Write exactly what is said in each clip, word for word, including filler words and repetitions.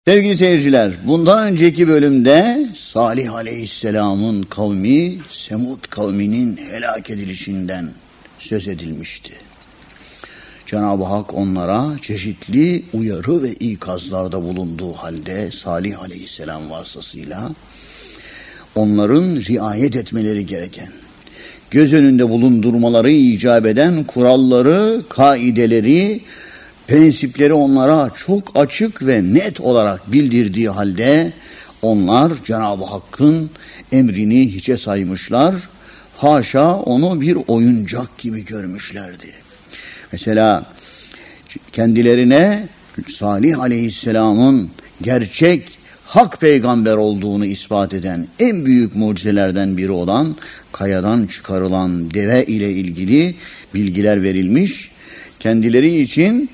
Sevgili seyirciler, bundan önceki bölümde Salih Aleyhisselam'ın kavmi Semud kavminin helak edilişinden söz edilmişti. Cenab-ı Hak onlara çeşitli uyarı ve ikazlarda bulunduğu halde Salih Aleyhisselam vasıtasıyla onların riayet etmeleri gereken, göz önünde bulundurmaları icap eden kuralları, kaideleri, prensipleri onlara çok açık ve net olarak bildirdiği halde onlar Cenab-ı Hakk'ın emrini hiçe saymışlar. Haşa onu bir oyuncak gibi görmüşlerdi. Mesela kendilerine Salih Aleyhisselam'ın gerçek hak peygamber olduğunu ispat eden en büyük mucizelerden biri olan kayadan çıkarılan deve ile ilgili bilgiler verilmiş. Kendileri için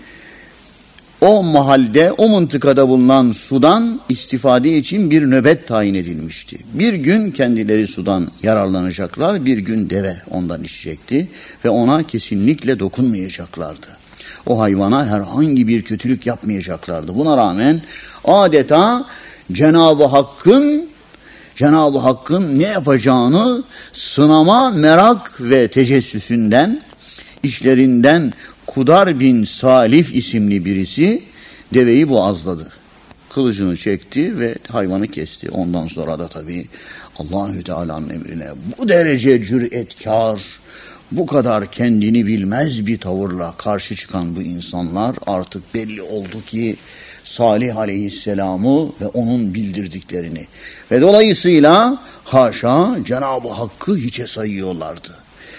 o mahalde, o mıntıkada bulunan sudan istifade için bir nöbet tayin edilmişti. Bir gün kendileri sudan yararlanacaklar, bir gün deve ondan içecekti ve ona kesinlikle dokunmayacaklardı. O hayvana herhangi bir kötülük yapmayacaklardı. Buna rağmen adeta Cenab-ı Hakk'ın Cenab-ı Hakk'ın ne yapacağını sınama, merak ve tecessüsünden, işlerinden Kudar bin Salif isimli birisi deveyi boğazladı. Kılıcını çekti ve hayvanı kesti. Ondan sonra da tabii Allahü Teala'nın emrine bu derece cüretkar, bu kadar kendini bilmez bir tavırla karşı çıkan bu insanlar artık belli oldu ki Salih Aleyhisselam'ı ve onun bildirdiklerini ve dolayısıyla haşa Cenab-ı Hakk'ı hiçe sayıyorlardı.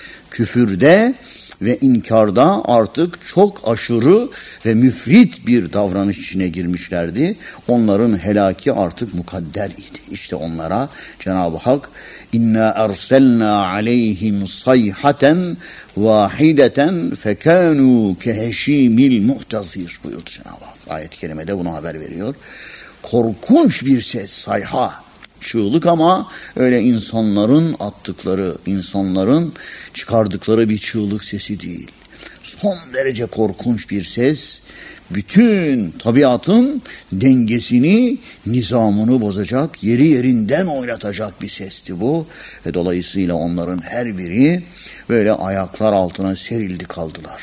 Küfürde ve inkarda artık çok aşırı ve müfrit bir davranış içine girmişlerdi. Onların helaki artık mukadder idi. İşte onlara Cenab-ı Hak İnna erselna aleyhim sayhaten vahideten fekanu keheşimil muhtazir buyurdu Cenab-ı Hak. Ayet-i kerimede bunu haber veriyor. Korkunç bir ses, sayha, çığlık ama öyle insanların attıkları, insanların çıkardıkları bir çığlık sesi değil. Son derece korkunç bir ses, bütün tabiatın dengesini, nizamını bozacak, yeri yerinden oynatacak bir sesti bu. Ve dolayısıyla onların her biri böyle ayaklar altına serildi kaldılar.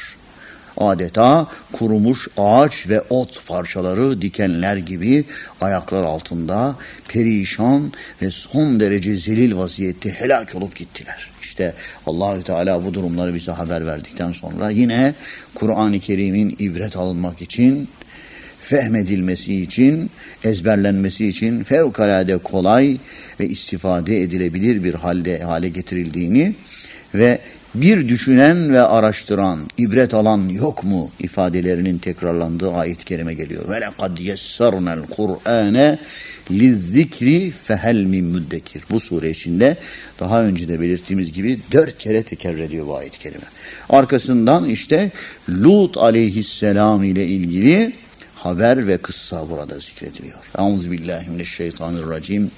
Adeta kurumuş ağaç ve ot parçaları, dikenler gibi ayaklar altında perişan ve son derece zelil vaziyette helak olup gittiler. İşte Allahü Teala bu durumları bize haber verdikten sonra yine Kur'an-ı Kerim'in ibret alınmak için, fehmedilmesi için, ezberlenmesi için fevkalade kolay ve istifade edilebilir bir halde hale getirildiğini ve bir düşünen ve araştıran, ibret alan yok mu ifadelerinin tekrarlandığı ayet-i kerime geliyor. Ve lekad yessarna'l Kur'ane lizzikri fehel min muddekir. Bu sure içinde daha önce de belirttiğimiz gibi dört kere tekerrür ediyor bu ayet-i kerime. Arkasından işte Lut aleyhisselam ile ilgili haber ve kıssa burada zikrediliyor. Euzubillahimineşşeytanirracim.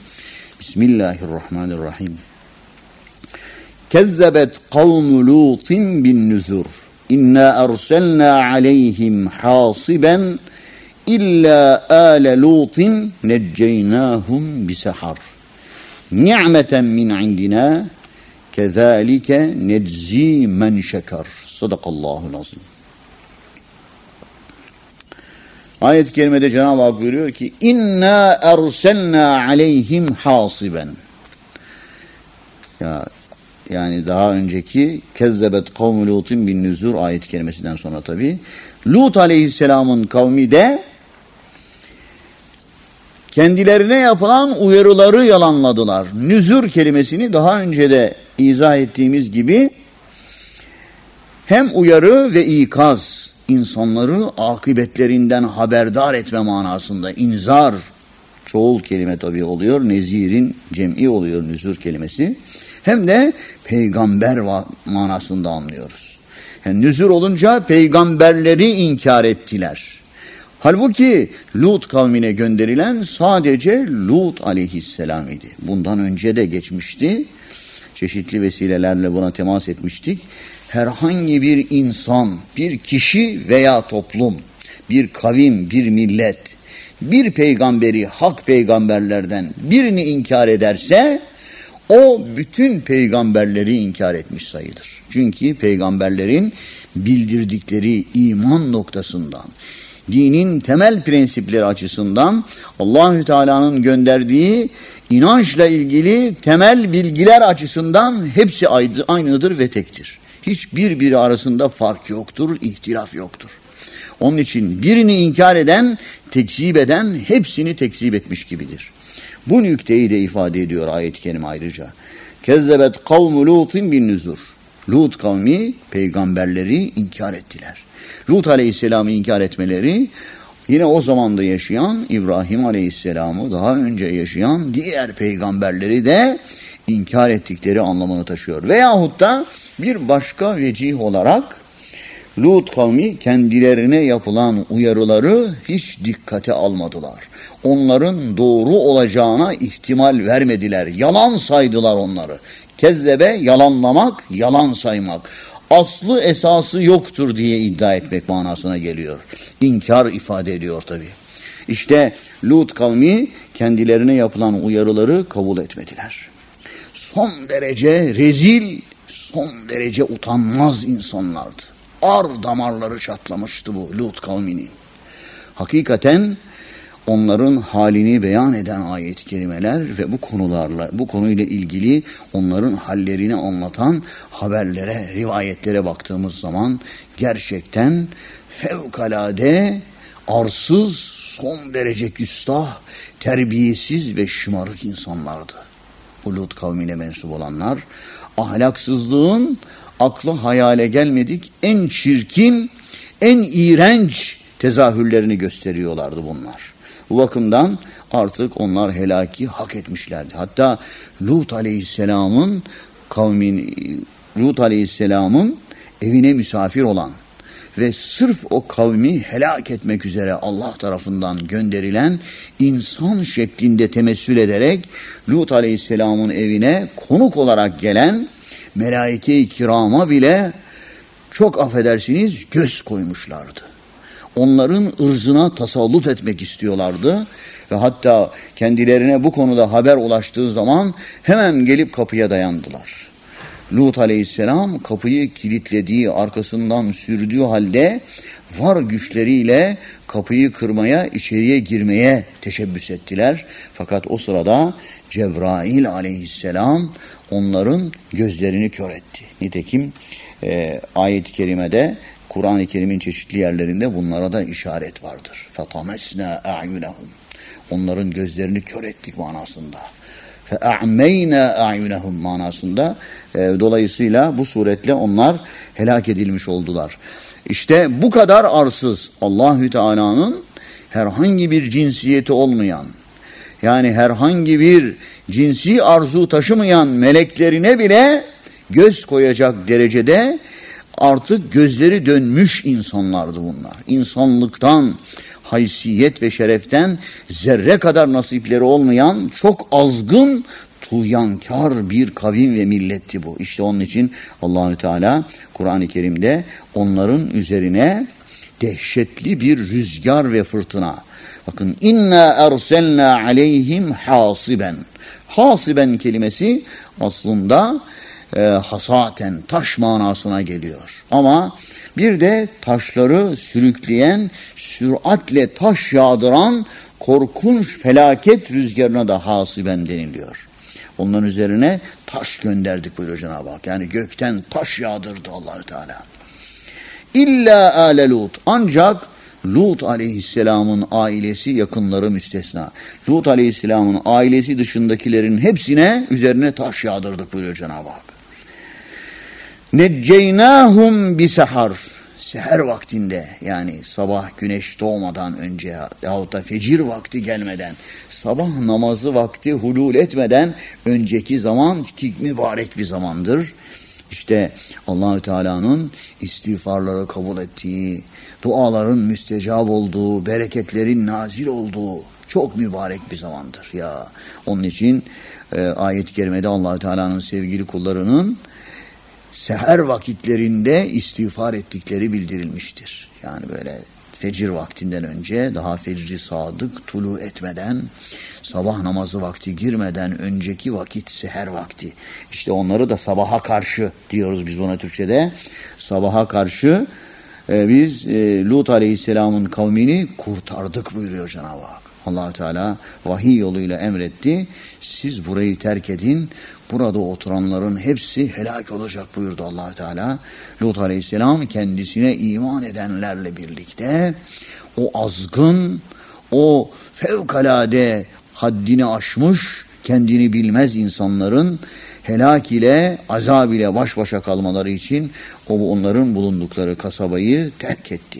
Bismillahirrahmanirrahim. Kezzebet kavmu Lutin bin nüzur. İnna erselna aleyhim hasiben illa ale Lutin necceynahum bisahar. Ni'meten min indina kezalike neczi men şeker. Sadakallahu azim. Ayet-i kerimede Cenab-ı Hak buyuruyor ki İnna erselna aleyhim hasiben. Ya yani daha önceki kezzebet kavmu Lut'in bin nüzur ayet-i kerimesinden sonra tabi Lut aleyhisselamın kavmi de kendilerine yapılan uyarıları yalanladılar. Nüzur kelimesini daha önce de izah ettiğimiz gibi hem uyarı ve ikaz, insanları akıbetlerinden haberdar etme manasında inzar çoğul kelime tabi oluyor. Nezir'in cem'i oluyor nüzur kelimesi. Hem de peygamber manasında anlıyoruz. Yani nüzur olunca peygamberleri inkar ettiler. Halbuki Lut kavmine gönderilen sadece Lut aleyhisselam idi. Bundan önce de geçmişti. Çeşitli vesilelerle buna temas etmiştik. Herhangi bir insan, bir kişi veya toplum, bir kavim, bir millet bir peygamberi, hak peygamberlerden birini inkar ederse o bütün peygamberleri inkar etmiş sayılır. Çünkü peygamberlerin bildirdikleri iman noktasından, dinin temel prensipleri açısından Allahü Teala'nın gönderdiği inançla ilgili temel bilgiler açısından hepsi aynıdır ve tektir. Hiçbir biri arasında fark yoktur, ihtilaf yoktur. Onun için birini inkar eden, tekzip eden hepsini tekzip etmiş gibidir. Bu nükteyi de ifade ediyor ayet-i kerime ayrıca. Kezzebet kavmu Lut'in bin nuzur. Lut kavmi peygamberleri inkar ettiler. Lut aleyhisselamı inkar etmeleri yine o zamanda yaşayan İbrahim aleyhisselamı daha önce yaşayan diğer peygamberleri de inkar ettikleri anlamını taşıyor. Veyahut da bir başka vecih olarak Lut kavmi kendilerine yapılan uyarıları hiç dikkate almadılar. Onların doğru olacağına ihtimal vermediler. Yalan saydılar onları. Kezzebe yalanlamak, yalan saymak. Aslı esası yoktur diye iddia etmek manasına geliyor. İnkar ifade ediyor tabii. İşte Lut kavmi kendilerine yapılan uyarıları kabul etmediler. Son derece rezil, son derece utanmaz insanlardı. Ar damarları çatlamıştı bu Lut kavminin. Hakikaten onların halini beyan eden ayet-i kerimeler ve bu konularla, bu konuyla ilgili onların hallerini anlatan haberlere, rivayetlere baktığımız zaman gerçekten fevkalade arsız, son derece küstah, terbiyesiz ve şımarık insanlardı. Bu Lut kavmine mensup olanlar ahlaksızlığın akla hayale gelmedik en çirkin, en iğrenç tezahürlerini gösteriyorlardı bunlar. Bu bakımdan artık onlar helaki hak etmişlerdi. Hatta Lut aleyhisselamın kavmin, Lut aleyhisselamın evine misafir olan ve sırf o kavmi helak etmek üzere Allah tarafından gönderilen insan şeklinde temessül ederek Lut aleyhisselamın evine konuk olarak gelen melaike-i kirama bile çok affedersiniz göz koymuşlardı. Onların ırzına tasallut etmek istiyorlardı ve hatta kendilerine bu konuda haber ulaştığı zaman hemen gelip kapıya dayandılar. Lut aleyhisselam kapıyı kilitlediği, arkasından sürdüğü halde var güçleriyle kapıyı kırmaya, içeriye girmeye teşebbüs ettiler. Fakat o sırada Cebrail aleyhisselam onların gözlerini kör etti. Nitekim e, ayet-i kerimede, Kur'an-ı Kerim'in çeşitli yerlerinde bunlara da işaret vardır. فَطَمَسْنَا أَعْيُنَهُمْ Onların gözlerini kör ettik manasında. فَاَعْمَيْنَا أَعْيُنَهُمْ manasında. E, dolayısıyla bu suretle onlar helak edilmiş oldular. İşte bu kadar arsız Allahü Teala'nın herhangi bir cinsiyeti olmayan, yani herhangi bir cinsi arzu taşımayan meleklerine bile göz koyacak derecede artık gözleri dönmüş insanlardı bunlar. İnsanlıktan, haysiyet ve şereften zerre kadar nasipleri olmayan çok azgın, tuğyankar bir kavim ve milletti bu. İşte onun için Allahü Teala Kur'an-ı Kerim'de onların üzerine dehşetli bir rüzgar ve fırtına. Bakın inna erselna aleyhim hasiben. Hasiben kelimesi aslında e, hasaten, taş manasına geliyor. Ama bir de taşları sürükleyen, süratle taş yağdıran korkunç felaket rüzgarına da hasiben deniliyor. Onların üzerine taş gönderdik buyuruyor Cenab-ı Hak. Yani gökten taş yağdırdı Allah-u Teala. İlla âle Lut. Ancak Lut aleyhisselamın ailesi, yakınları müstesna. Lut aleyhisselamın ailesi dışındakilerin hepsine üzerine taş yağdırdık buyuruyor Cenab-ı Hak. Necceynâhum bisehar. Seher vaktinde, yani sabah güneş doğmadan önce yahut da fecir vakti gelmeden, sabah namazı vakti hulul etmeden önceki zaman ki mübarek bir zamandır. İşte Allahü Teala'nın istiğfarları kabul ettiği, duaların müstecab olduğu, bereketlerin nazil olduğu çok mübarek bir zamandır ya. Onun için e, ayet-i kerimede Allahü Teala'nın sevgili kullarının seher vakitlerinde istiğfar ettikleri bildirilmiştir. Yani böyle fecir vaktinden önce, daha fecri sadık tulu etmeden, sabah namazı vakti girmeden önceki vakit seher vakti. İşte onları da sabaha karşı diyoruz biz buna Türkçe'de. Sabaha karşı e, biz e, Lut Aleyhisselam'ın kavmini kurtardık buyuruyor Cenab-ı Hak. Allah Teala vahiy yoluyla emretti. Siz burayı terk edin. Burada oturanların hepsi helak olacak buyurdu Allah Teala. Lut Aleyhisselam kendisine iman edenlerle birlikte o azgın, o fevkalade haddini aşmış, kendini bilmez insanların helak ile, azab ile baş başa kalmaları için o onların bulundukları kasabayı terk etti.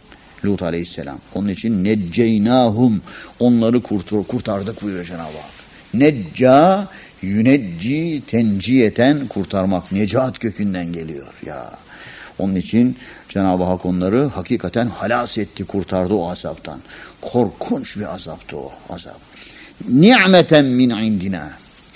Lut Aleyhisselam. Onun için necceynahum, onları kurtar, kurtardık buyuruyor Cenab-ı Hak. Necca, yünecci, tenciyeten kurtarmak. Necat kökünden geliyor ya. Onun için Cenab-ı Hak onları hakikaten halas etti, kurtardı o azaptan. Korkunç bir azaptı o azap. Ni'meten min indina.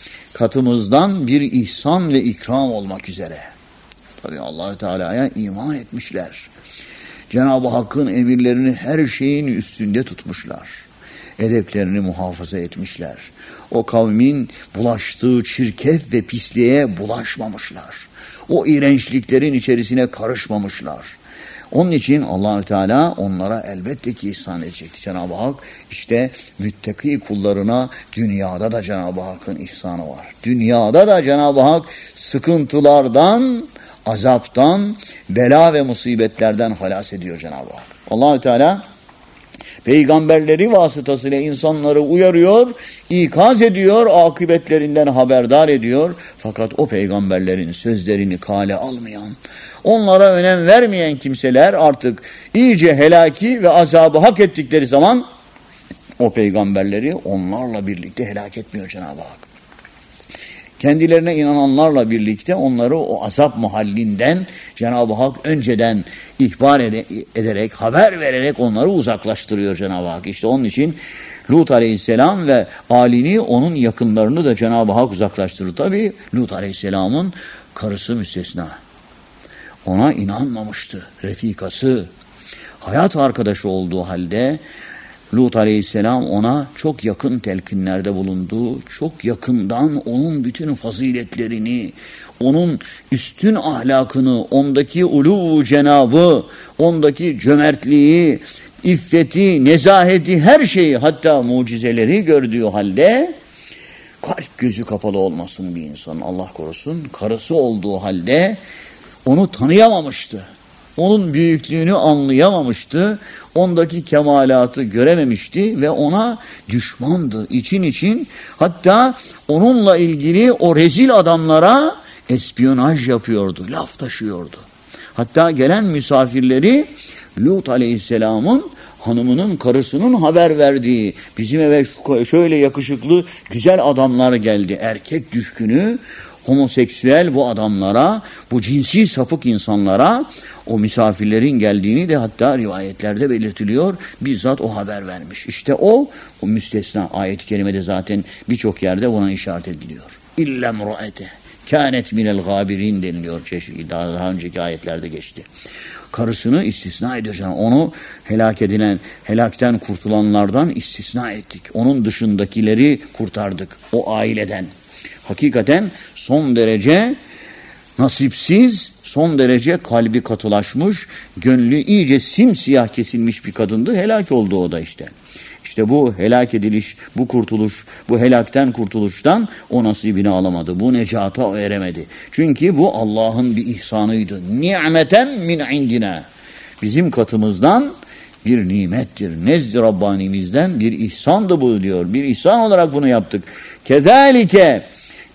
Katımızdan bir ihsan ve ikram olmak üzere. Tabii Allah Teala'ya iman etmişler. Cenab-ı Hakk'ın emirlerini her şeyin üstünde tutmuşlar. Edeplerini muhafaza etmişler. O kavmin bulaştığı çirkef ve pisliğe bulaşmamışlar. O iğrençliklerin içerisine karışmamışlar. Onun için Allah-u Teala onlara elbette ki ihsan edecekti. Cenab-ı Hak işte müttaki kullarına dünyada da Cenab-ı Hakk'ın ihsanı var. Dünyada da Cenab-ı Hak sıkıntılardan, azaptan, bela ve musibetlerden halas ediyor Cenab-ı Hak. Allah-u Teala peygamberleri vasıtasıyla insanları uyarıyor, ikaz ediyor, akıbetlerinden haberdar ediyor. Fakat o peygamberlerin sözlerini kale almayan, onlara önem vermeyen kimseler artık iyice helaki ve azabı hak ettikleri zaman o peygamberleri onlarla birlikte helak etmiyor Cenab-ı Hak. Kendilerine inananlarla birlikte onları o azap mahallinden Cenab-ı Hak önceden ihbar ederek, haber vererek onları uzaklaştırıyor Cenab-ı Hak. İşte onun için Lut Aleyhisselam ve âlini, onun yakınlarını da Cenab-ı Hak uzaklaştırır. Tabii Lut Aleyhisselam'ın karısı müstesna. Ona inanmamıştı. Refikası, hayat arkadaşı olduğu halde Lut Aleyhisselam ona çok yakın telkinlerde bulundu. Çok yakından onun bütün faziletlerini, onun üstün ahlakını, ondaki ulu cenabı, ondaki cömertliği, iffeti, nezaheti, her şeyi, hatta mucizeleri gördüğü halde kalp gözü kapalı olmasın bir insan, Allah korusun, karısı olduğu halde onu tanıyamamıştı. Onun büyüklüğünü anlayamamıştı, ondaki kemalatı görememişti ve ona düşmandı için için. Hatta onunla ilgili o rezil adamlara espiyonaj yapıyordu, laf taşıyordu. Hatta gelen misafirleri Lut Aleyhisselam'ın hanımının, karısının haber verdiği, bizim eve şöyle yakışıklı güzel adamlar geldi, erkek düşkünü, homoseksüel bu adamlara, bu cinsi sapık insanlara o misafirlerin geldiğini de hatta rivayetlerde belirtiliyor. Bizzat o haber vermiş. İşte o, o müstesna, ayet-i kerimede zaten birçok yerde buna işaret ediliyor. İllem ru'ete kânet minel gâbirin deniliyor. Çeşitli daha, daha önceki ayetlerde geçti. Karısını istisna ediyor. Onu helak edilen, helakten kurtulanlardan istisna ettik. Onun dışındakileri kurtardık o aileden. Hakikaten son derece nasipsiz, son derece kalbi katılaşmış, gönlü iyice simsiyah kesilmiş bir kadındı. Helak oldu o da işte. İşte bu helak ediliş, bu kurtuluş, bu helakten kurtuluştan o nasibini alamadı. Bu necata o eremedi. Çünkü bu Allah'ın bir ihsanıydı. Ni'meten min indina. Bizim katımızdan bir nimettir. Nezd-i Rabbanimizden bir ihsandı bu diyor. Bir ihsan olarak bunu yaptık. Kezalike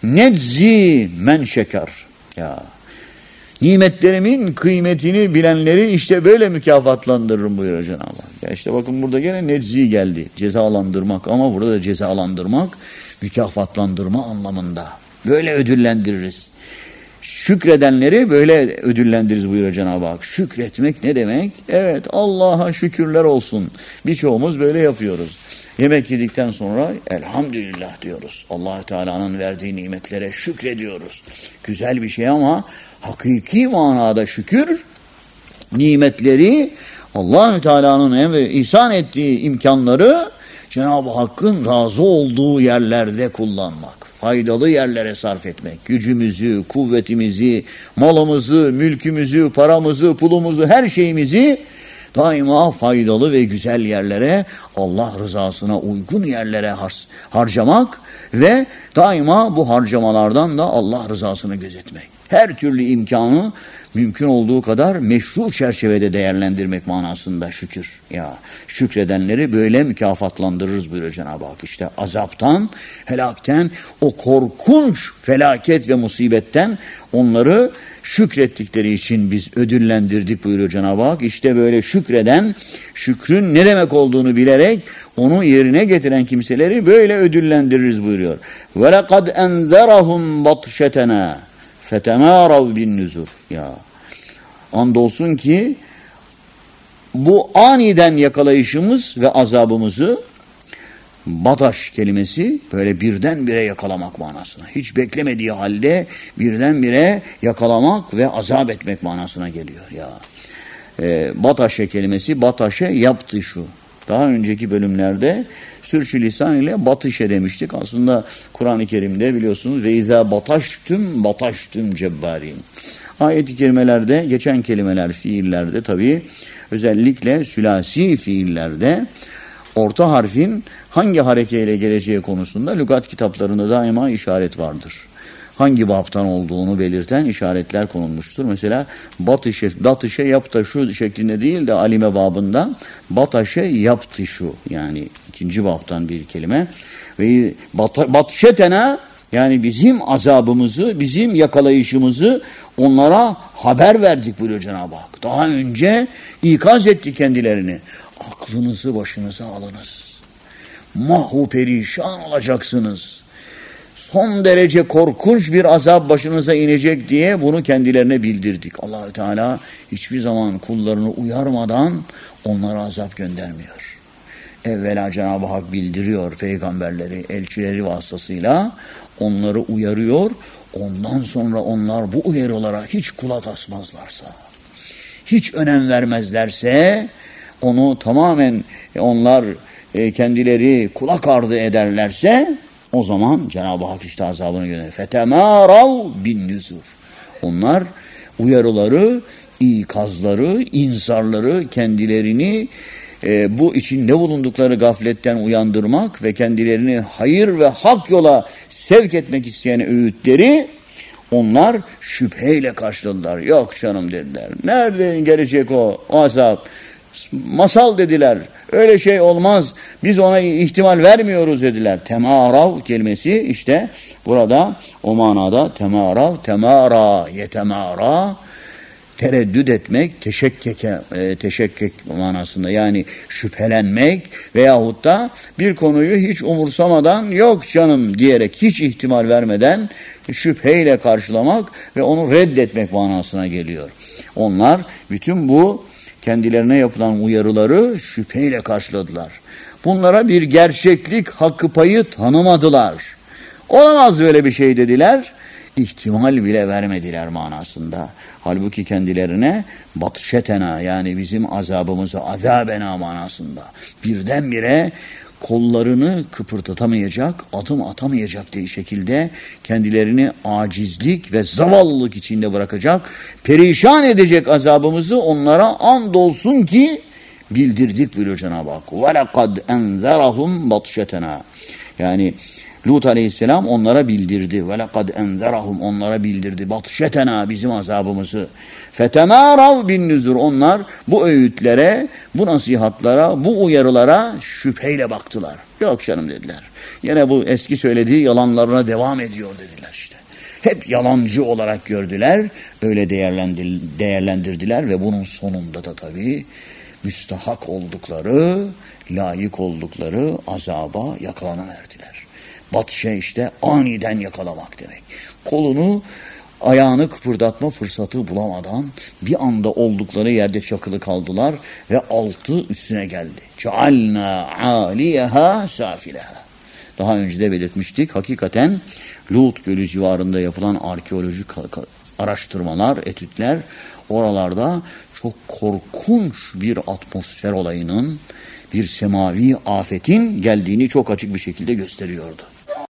neczi men şeker. Ya, nimetlerimin kıymetini bilenleri işte böyle mükafatlandırırım buyuruyor Cenab-ı Hak. Ya işte bakın burada gene neczi geldi. Cezalandırmak, ama burada da cezalandırmak, mükafatlandırma anlamında. Böyle ödüllendiririz. Şükredenleri böyle ödüllendiririz buyuruyor Cenab-ı Hak. Şükretmek ne demek? Evet, Allah'a şükürler olsun. Birçoğumuz böyle yapıyoruz. Yemek yedikten sonra elhamdülillah diyoruz. Allah Teala'nın verdiği nimetlere şükrediyoruz. Güzel bir şey ama hakiki manada şükür, nimetleri Allah-u Teala'nın emri, ihsan ettiği imkanları Cenab-ı Hakk'ın razı olduğu yerlerde kullanmak, faydalı yerlere sarf etmek, gücümüzü, kuvvetimizi, malımızı, mülkümüzü, paramızı, pulumuzu, her şeyimizi daima faydalı ve güzel yerlere, Allah rızasına uygun yerlere har- harcamak ve daima bu harcamalardan da Allah rızasını gözetmek. Her türlü imkanı mümkün olduğu kadar meşru çerçevede değerlendirmek manasında şükür. Ya şükredenleri böyle mükafatlandırırız buyuruyor Cenab-ı Hak. İşte azaptan, helakten, o korkunç felaket ve musibetten onları şükrettikleri için biz ödüllendirdik buyuruyor Cenab-ı Hak. İşte böyle şükreden, şükrün ne demek olduğunu bilerek onu yerine getiren kimseleri böyle ödüllendiririz buyuruyor. وَلَقَدْ اَنْذَرَهُمْ بَطْشَتَنَا فَتَمَارَوْ بِالنُّذُرِ. Ya andolsun ki bu aniden yakalayışımız ve azabımızı, bataş kelimesi böyle birdenbire yakalamak manasına, hiç beklemediği halde birdenbire yakalamak ve azap etmek manasına geliyor ya. E, bataşe kelimesi, bataşe yaptı şu. Daha önceki bölümlerde sürçülisan ile batışe demiştik. Aslında Kur'an-ı Kerim'de biliyorsunuz ve izâ bataştüm bataştüm cebbarin. Ayet-i kerimelerde geçen kelimeler, fiillerde tabii özellikle sülasi fiillerde orta harfin hangi harekeyle geleceği konusunda lügat kitaplarında daima işaret vardır. Hangi baptan olduğunu belirten işaretler konulmuştur. Mesela batışe, batışe yaptı şu şeklinde değil de alime babında bataşe yaptı şu, yani ikinci baptan bir kelime. Ve batşetena, yani bizim azabımızı, bizim yakalayışımızı onlara haber verdik buyuruyor Cenab-ı Hak. Daha önce ikaz etti kendilerini. Aklınızı başınıza alınız. Mahvu perişan olacaksınız. Son derece korkunç bir azap başınıza inecek diye bunu kendilerine bildirdik. Allah-u Teala hiçbir zaman kullarını uyarmadan onlara azap göndermiyor. Evvela Cenab-ı Hak bildiriyor, peygamberleri, elçileri vasıtasıyla onları uyarıyor. Ondan sonra onlar bu uyarılara hiç kulak asmazlarsa, hiç önem vermezlerse, onu tamamen onlar kendileri kulak ardı ederlerse, o zaman Cenab-ı Hak işte azabını gönderiyor. Fetemârav bin nüzur. Onlar uyarıları, ikazları, inzarları, kendilerini e, bu içinde bulundukları gafletten uyandırmak ve kendilerini hayır ve hak yola sevk etmek isteyen öğütleri onlar şüpheyle karşıladılar. Yok canım dediler. Nereden gelecek o azap? Masal dediler. Öyle şey olmaz. Biz ona ihtimal vermiyoruz dediler. Temarav kelimesi işte burada o manada temarav, temara, yetemara, tereddüt etmek, teşekkeke, e, teşekkek manasında, yani şüphelenmek veyahut da bir konuyu hiç umursamadan yok canım diyerek hiç ihtimal vermeden şüpheyle karşılamak ve onu reddetmek manasına geliyor. Onlar bütün bu kendilerine yapılan uyarıları şüpheyle karşıladılar. Bunlara bir gerçeklik hakkı payı tanımadılar. Olamaz böyle bir şey dediler. İhtimal bile vermediler manasında. Halbuki kendilerine batşetena, yani bizim azabımızı azabena manasında birdenbire kollarını kıpırtatamayacak, adım atamayacak diye şekilde kendilerini acizlik ve zavallılık içinde bırakacak, perişan edecek azabımızı onlara andolsun ki bildirdik buyuruyor Cenab-ı Hak. وَلَقَدْ اَنْذَرَهُمْ بَطْشَتَنَا. Yani Lut aleyhisselam onlara bildirdi. وَلَقَدْ اَنْذَرَهُمْ onlara bildirdi. بَطْشَتَنَا bizim azabımızı. فَتَمَارَوْ بِالنُّذُرِ onlar bu öğütlere, bu nasihatlara, bu uyarılara şüpheyle baktılar. Yok canım dediler. Yine bu eski söylediği yalanlarına devam ediyor dediler işte. Hep yalancı olarak gördüler. Öyle değerlendir, değerlendirdiler ve bunun sonunda da tabii müstahak oldukları, layık oldukları azaba yakalanıverdiler. Batşe işte aniden yakalamak demek. Kolunu, ayağını kıpırdatma fırsatı bulamadan bir anda oldukları yerde çakılı kaldılar ve altı üstüne geldi. Cealna aliyeha safileha. Daha önce de belirtmiştik. Hakikaten Lut Gölü civarında yapılan arkeolojik araştırmalar, etütler oralarda çok korkunç bir atmosfer olayının, bir semavi afetin geldiğini çok açık bir şekilde gösteriyordu.